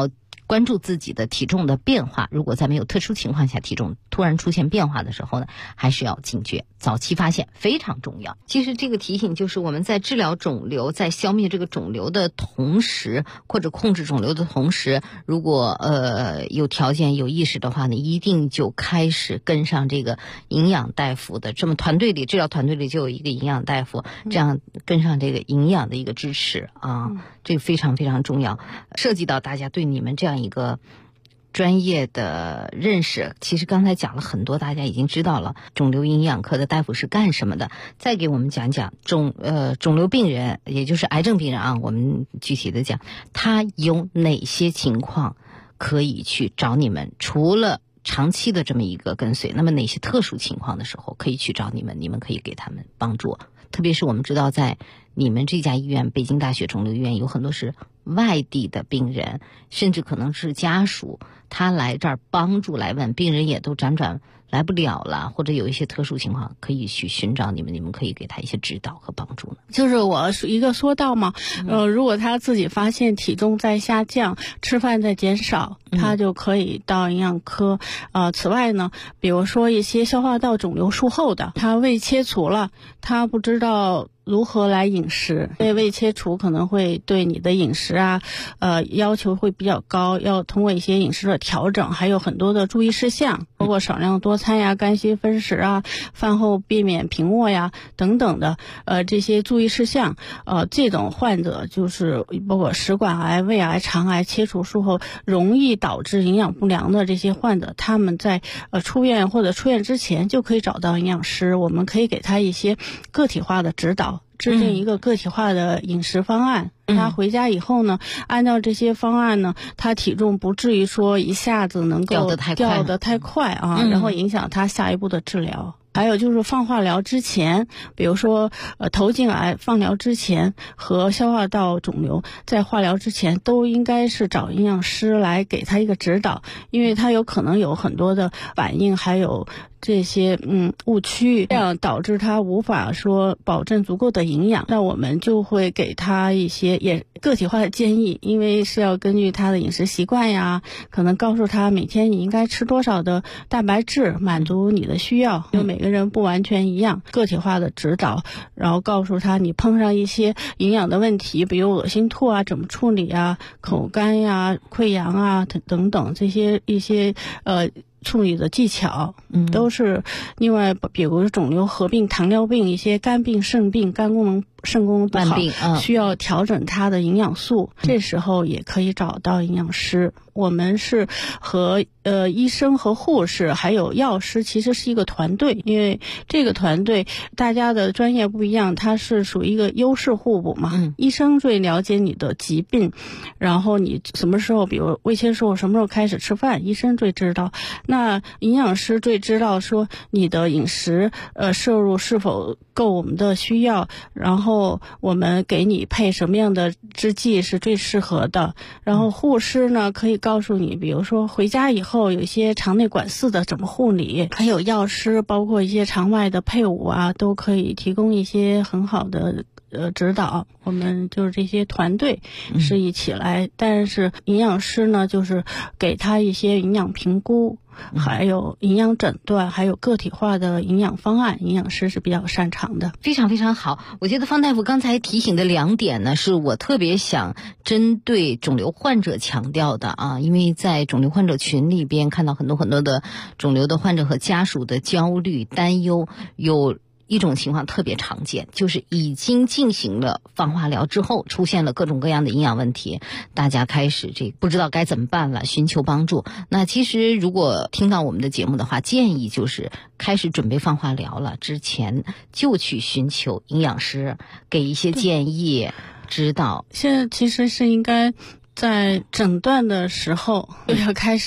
关注自己的体重的变化。如果在没有特殊情况下体重突然出现变化的时候呢，还是要警觉，早期发现非常重要。其实这个提醒就是我们在治疗肿瘤，在消灭这个肿瘤的同时，或者控制肿瘤的同时，如果有条件有意识的话呢，一定就开始跟上这个营养大夫的，这么治疗团队里就有一个营养大夫，这样跟上这个营养的一个支持啊，这个非常非常重要，涉及到大家对你们这样一个专业的认识。其实刚才讲了很多，大家已经知道了肿瘤营养科的大夫是干什么的。再给我们讲讲肿瘤病人，也就是癌症病人啊，我们具体的讲他有哪些情况可以去找你们，除了长期的这么一个跟随，那么哪些特殊情况的时候可以去找你们，你们可以给他们帮助。特别是我们知道在你们这家医院北京大学肿瘤医院有很多是外地的病人，甚至可能是家属，他来这儿帮助来问，病人也都辗转来不了了，或者有一些特殊情况可以去寻找你们，你们可以给他一些指导和帮助呢。
就是我一个说到嘛，如果他自己发现体重在下降，吃饭在减少，他就可以到营养科。此外呢，比如说一些消化道肿瘤术后的，他胃切除了，他不知道如何来饮食，因为胃切除可能会对你的饮食要求会比较高，要通过一些饮食的调整，还有很多的注意事项，包括少量多餐呀、干稀分食啊、饭后避免平卧呀等等的这些注意事项。这种患者就是包括食管癌、胃癌、肠癌切除术后容易导致营养不良的这些患者，他们在出院或者出院之前就可以找到营养师，我们可以给他一些个体化的指导，制定一个个体化的饮食方案。他回家以后呢，按照这些方案呢，他体重不至于说一下子能够掉得太快啊，然后影响他下一步的治疗。还有就是放化疗之前，比如说头颈癌放疗之前和消化道肿瘤在化疗之前都应该是找营养师来给他一个指导，因为他有可能有很多的反应，还有这些误区，这样导致他无法说保证足够的营养。那我们就会给他一些也个体化的建议，因为是要根据他的饮食习惯呀，可能告诉他每天你应该吃多少的蛋白质，满足你的需要，因为每个人不完全一样，个体化的指导，然后告诉他你碰上一些营养的问题，比如恶心吐啊怎么处理啊，口干呀、溃疡啊等等这些一些处理的技巧，都是。另外比如肿瘤合并糖尿病、一些肝病、肾病、肾功能不好，需要调整它的营养素，这时候也可以找到营养师。我们是和医生和护士还有药师其实是一个团队，因为这个团队大家的专业不一样，它是属于一个优势互补嘛。医生最了解你的疾病，然后你什么时候，比如胃切除什么时候开始吃饭，医生最知道。那营养师最知道说你的饮食摄入是否够我们的需要，然后我们给你配什么样的制剂是最适合的。然后护士呢可以告诉你，比如说回家以后有一些肠内管饲的怎么护理，还有药师包括一些肠外的配伍啊，都可以提供一些很好的指导。我们就是这些团队是一起来，但是营养师呢就是给他一些营养评估，还有营养诊断，还有个体化的营养方案，营养师是比较擅长的。
非常非常好。我觉得方大夫刚才提醒的2点呢，是我特别想针对肿瘤患者强调的啊，因为在肿瘤患者群里边看到很多很多的肿瘤的患者和家属的焦虑担忧，有一种情况特别常见，就是已经进行了放化疗之后，出现了各种各样的营养问题，大家开始不知道该怎么办了，寻求帮助。那其实如果听到我们的节目的话，建议就是开始准备放化疗了之前，就去寻求营养师给一些建议指导。
现在其实是应该在诊断的时候就要开始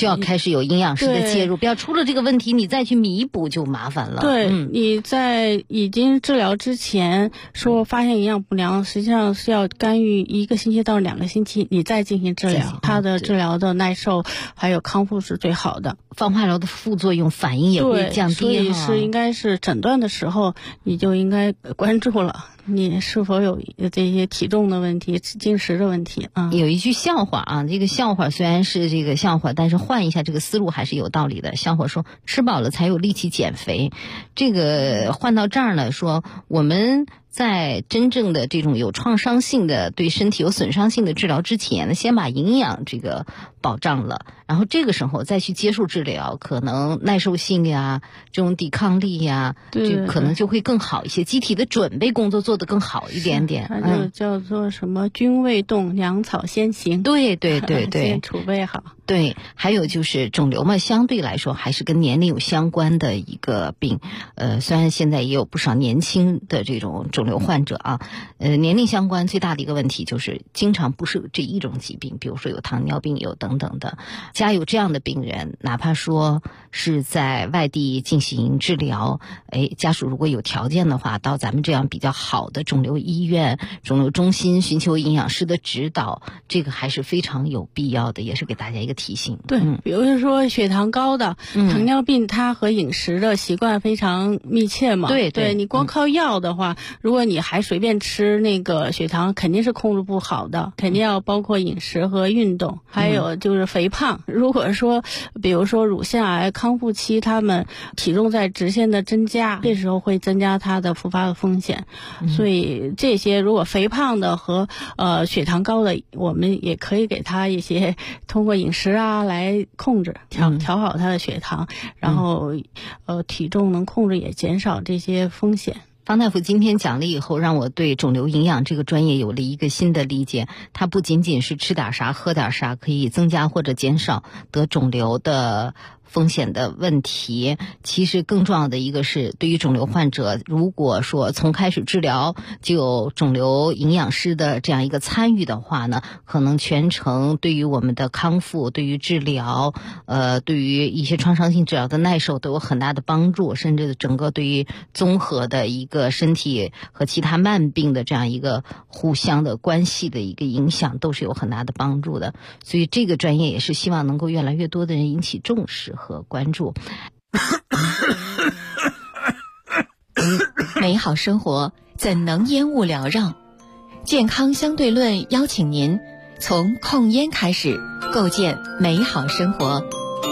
就要开始有营养师的介入，不要出了这个问题你再去弥补就麻烦了。
对，你在已经治疗之前说发现营养不良，实际上是要干预1个星期到2个星期，你再进行治疗，它的治疗的耐受还有康复是最好的。
放化疗的副作用反应也会降低，
所以是应该是诊断的时候你就应该关注了，你是否有这些体重的问题、进食的问题啊？
有一句笑话啊，这个笑话虽然是这个笑话，但是换一下这个思路还是有道理的。笑话说吃饱了才有力气减肥，这个换到这儿呢，说我们在真正的这种有创伤性的、对身体有损伤性的治疗之前，先把营养这个保障了，然后这个时候再去接受治疗，可能耐受性呀、这种抵抗力呀，就可能就会更好一些，机体的准备工作做得更好一点点。
它就叫做什么君未动，粮草先行。
对，
先储备好。
对，还有就是肿瘤嘛，相对来说还是跟年龄有相关的一个病。虽然现在也有不少年轻的这种肿瘤患者啊，年龄相关最大的一个问题就是经常不是有这一种疾病，比如说有糖尿病有等等的。家有这样的病人，哪怕说是在外地进行治疗，家属如果有条件的话，到咱们这样比较好的肿瘤医院、肿瘤中心寻求营养师的指导，这个还是非常有必要的，也是给大家一个提醒。
对，比如说血糖高的、糖尿病，它和饮食的习惯非常密切嘛。对，你光靠药的话，如果你还随便吃那个血糖，肯定是控制不好的，肯定要包括饮食和运动，还有就是肥胖。如果说比如说乳腺癌康复期，他们体重在直线的增加，这时候会增加它的复发的风险。所以这些如果肥胖的和血糖高的，我们也可以给他一些通过饮食啊来控制调好他的血糖，然后体重能控制，也减少这些风险。
方大夫今天讲了以后，让我对肿瘤营养这个专业有了一个新的理解。它不仅仅是吃点啥喝点啥可以增加或者减少得肿瘤的风险的问题，其实更重要的一个是，对于肿瘤患者，如果说从开始治疗就有肿瘤营养师的这样一个参与的话呢，可能全程对于我们的康复、对于治疗、对于一些创伤性治疗的耐受都有很大的帮助，甚至整个对于综合的一个身体和其他慢病的这样一个互相的关系的一个影响都是有很大的帮助的。所以这个专业也是希望能够越来越多的人引起重视和关注。
美好生活怎能烟雾缭绕？健康相对论邀请您从控烟开始，构建美好生活。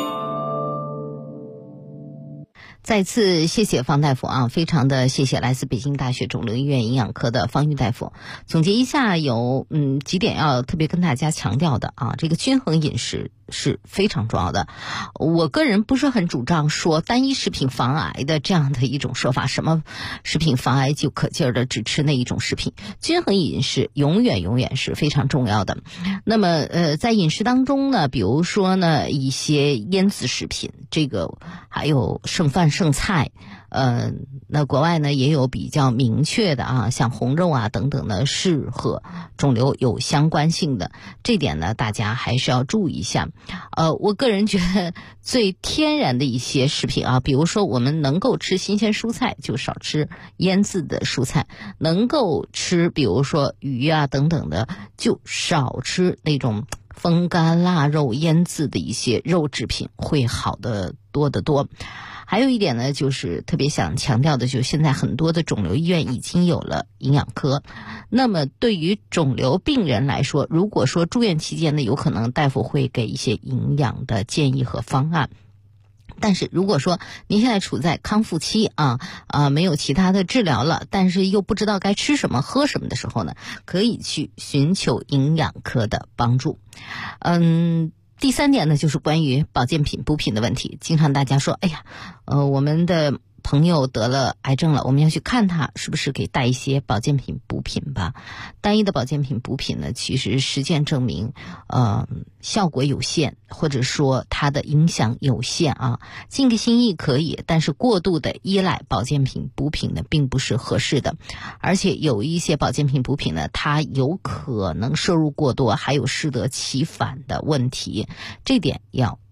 再次谢谢方大夫啊，非常的谢谢来自北京大学肿瘤医院营养科的方玉大夫。总结一下，有几点要特别跟大家强调的啊，这个均衡饮食是非常重要的。我个人不是很主张说单一食品防癌的这样的一种说法，什么食品防癌就可劲儿的只吃那一种食品。均衡饮食永远是非常重要的。那么在饮食当中呢，比如说呢一些腌制食品，这个还有剩饭剩菜，那国外呢也有比较明确的啊，像红肉啊等等呢是和肿瘤有相关性的，这点呢大家还是要注意一下。我个人觉得最天然的一些食品啊，比如说我们能够吃新鲜蔬菜就少吃腌制的蔬菜，能够吃比如说鱼啊等等的就少吃那种风干腊肉腌制的一些肉制品，会好得多得多。还有一点呢，就是特别想强调的，就是现在很多的肿瘤医院已经有了营养科。那么对于肿瘤病人来说，如果说住院期间呢，有可能大夫会给一些营养的建议和方案。但是如果说您现在处在康复期没有其他的治疗了，但是又不知道该吃什么喝什么的时候呢，可以去寻求营养科的帮助。第三点呢，就是关于保健品补品的问题。经常大家说，哎呀，我们的朋友得了癌症了，我们要去看他，是不是给带一些保健品补品吧？单一的保健品补品呢，其实实践证明效果有限，或者说它的影响有限啊。尽个心意可以，但是过度的依赖保健品补品呢并不是合适的。而且有一些保健品补品呢，它有可能摄入过多，还有适得其反的问题，这点要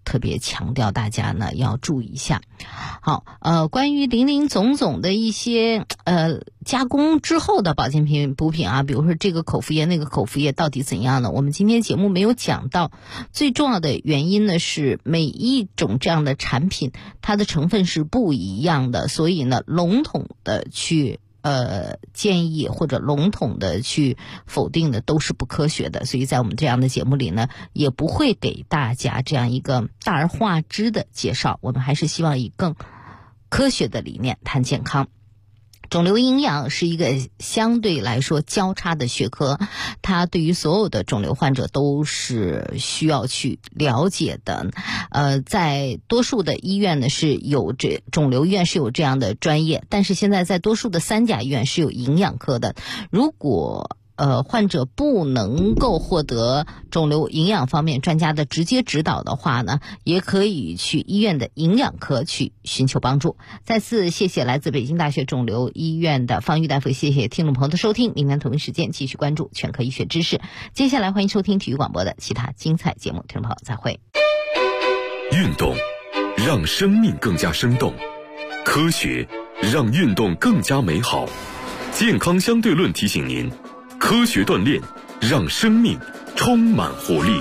特别强调大家呢要注意一下。好，关于林林总总的一些加工之后的保健品补品啊，比如说这个口服液那个口服液到底怎样呢？我们今天节目没有讲到。最重要的原因呢是每一种这样的产品它的成分是不一样的，所以呢笼统的去建议或者笼统的去否定的都是不科学的，所以在我们这样的节目里呢也不会给大家这样一个大而化之的介绍，我们还是希望以更科学的理念谈健康。肿瘤营养是一个相对来说交叉的学科，它对于所有的肿瘤患者都是需要去了解的。在多数的医院呢是有肿瘤医院是有这样的专业，但是现在在多数的3甲医院是有营养科的。如果患者不能够获得肿瘤营养方面专家的直接指导的话呢，也可以去医院的营养科去寻求帮助。再次谢谢来自北京大学肿瘤医院的方玉大夫，谢谢听众朋友的收听。明天同一时间继续关注全科医学知识。接下来欢迎收听体育广播的其他精彩节目，听众朋友再会。
运动让生命更加生动，科学让运动更加美好。健康相对论提醒您，科学锻炼让生命充满活力。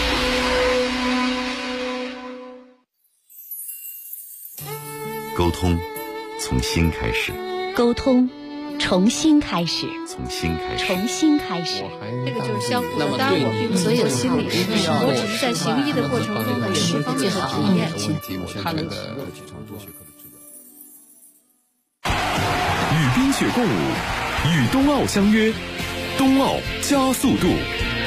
沟通从心开始，
沟通重新开始，
从心开始，
重新开始。
这个就是相互的。当然，我并不是心理师，我只是在行医的过程中呢，释放这个体验。
他们
与冰雪共舞，与冬奥相约，冬奥加速度。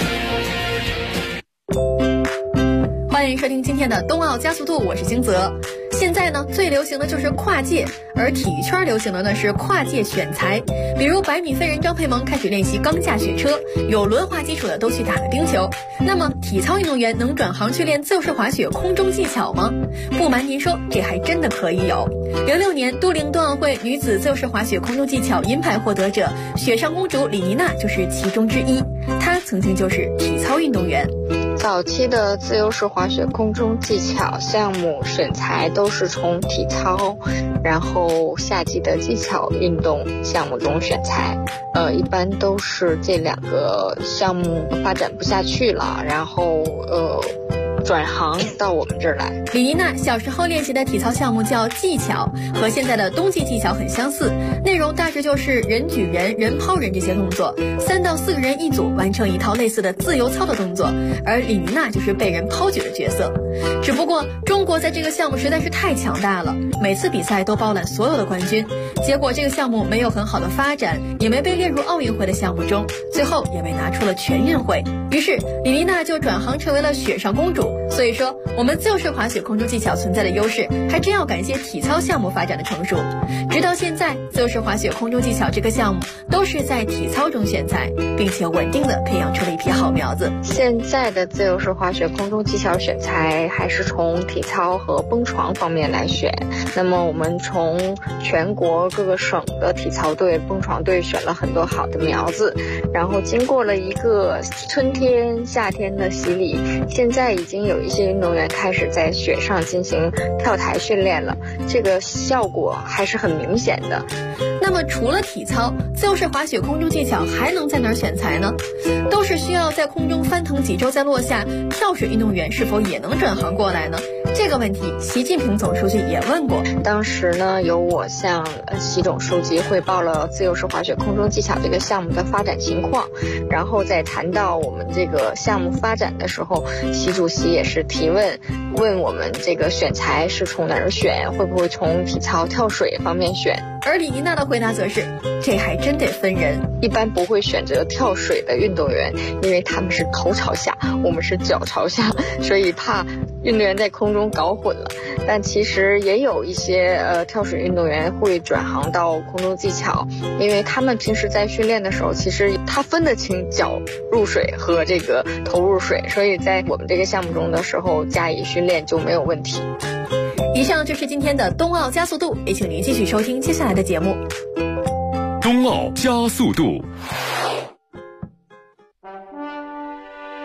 欢迎收听今天的冬奥加速度，我是星泽。现在呢，最流行的就是跨界，而体育圈流行的呢是跨界选材。比如100米飞人张佩萌开始练习钢架雪车，有轮滑基础的都去打了冰球。那么体操运动员能转行去练自由式滑雪空中技巧吗？不瞒您说，这还真的可以有。06年都灵冬奥会女子自由式滑雪空中技巧银牌获得者雪上公主李妮娜就是其中之一，她曾经就是体操运动员。
早期的自由式滑雪空中技巧项目选材都是从体操，然后夏季的技巧运动项目中选材，一般都是这2个项目发展不下去了，然后转行到我们这儿来。
李妮娜小时候练习的体操项目叫技巧，和现在的冬季技巧很相似，内容大致就是人举人、人抛人这些动作，3到4个人一组完成一套类似的自由操的动作，而李妮娜就是被人抛举的角色。只不过中国在这个项目实在是太强大了，每次比赛都包揽所有的冠军，结果这个项目没有很好的发展，也没被列入奥运会的项目中，最后也被拿出了全运会。于是李妮娜就转行成为了雪上公主。所以说我们自由式滑雪空中技巧存在的优势还真要感谢体操项目发展的成熟。直到现在，自由式滑雪空中技巧这个项目都是在体操中选材，并且稳定的培养出了一批好苗子。
现在的自由式滑雪空中技巧选材还是从体操和蹦床方面来选，那么我们从全国各个省的体操队、蹦床队选了很多好的苗子，然后经过了一个春天夏天的洗礼，现在已经有一些运动员开始在雪上进行跳台训练了，这个效果还是很明显的。
那么除了体操，自由式滑雪空中技巧还能在哪儿选材呢？都是需要在空中翻腾几周再落下，跳水运动员是否也能转行过来呢？这个问题习近平总书记也问过。
当时呢，由我向习总书记汇报了自由式滑雪空中技巧这个项目的发展情况，然后在谈到我们这个项目发展的时候，习主席也是提问我们这个选材是从哪儿选，会不会从体操跳水方面选。
而李妮娜的回答则是，这还真得分人，
一般不会选择跳水的运动员，因为他们是头朝下，我们是脚朝下，所以怕运动员在空中搞混了。但其实也有一些跳水运动员会转行到空中技巧，因为他们平时在训练的时候，其实他分得清脚入水和这个头入水，所以在我们这个项目中的时候加以训练就没有问题。
以上就是今天的冬奥加速度，也请您继续收听接下来的节目。
冬奥加速度。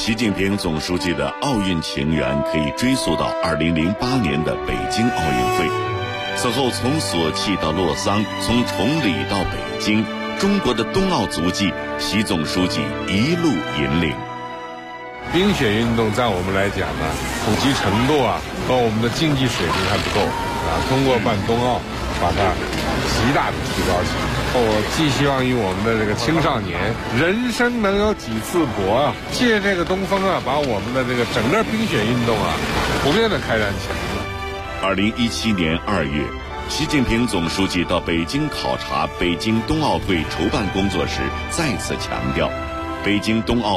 习近平总书记的奥运情缘可以追溯到2008年的北京奥运会。此后从索契到洛桑，从崇礼到北京，中国的冬奥足迹，习总书记一路引领。
冰雪运动在我们来讲呢，普及程度和我们的竞技水平还不够通过办冬奥，把它极大的提高起来。我寄希望于我们的这个青少年，人生能有几次搏借这个东风把我们的这个整个冰雪运动普遍的开展起来。
2017年2月，习近平总书记到北京考察北京冬奥会筹办工作时，再次强调，北京冬奥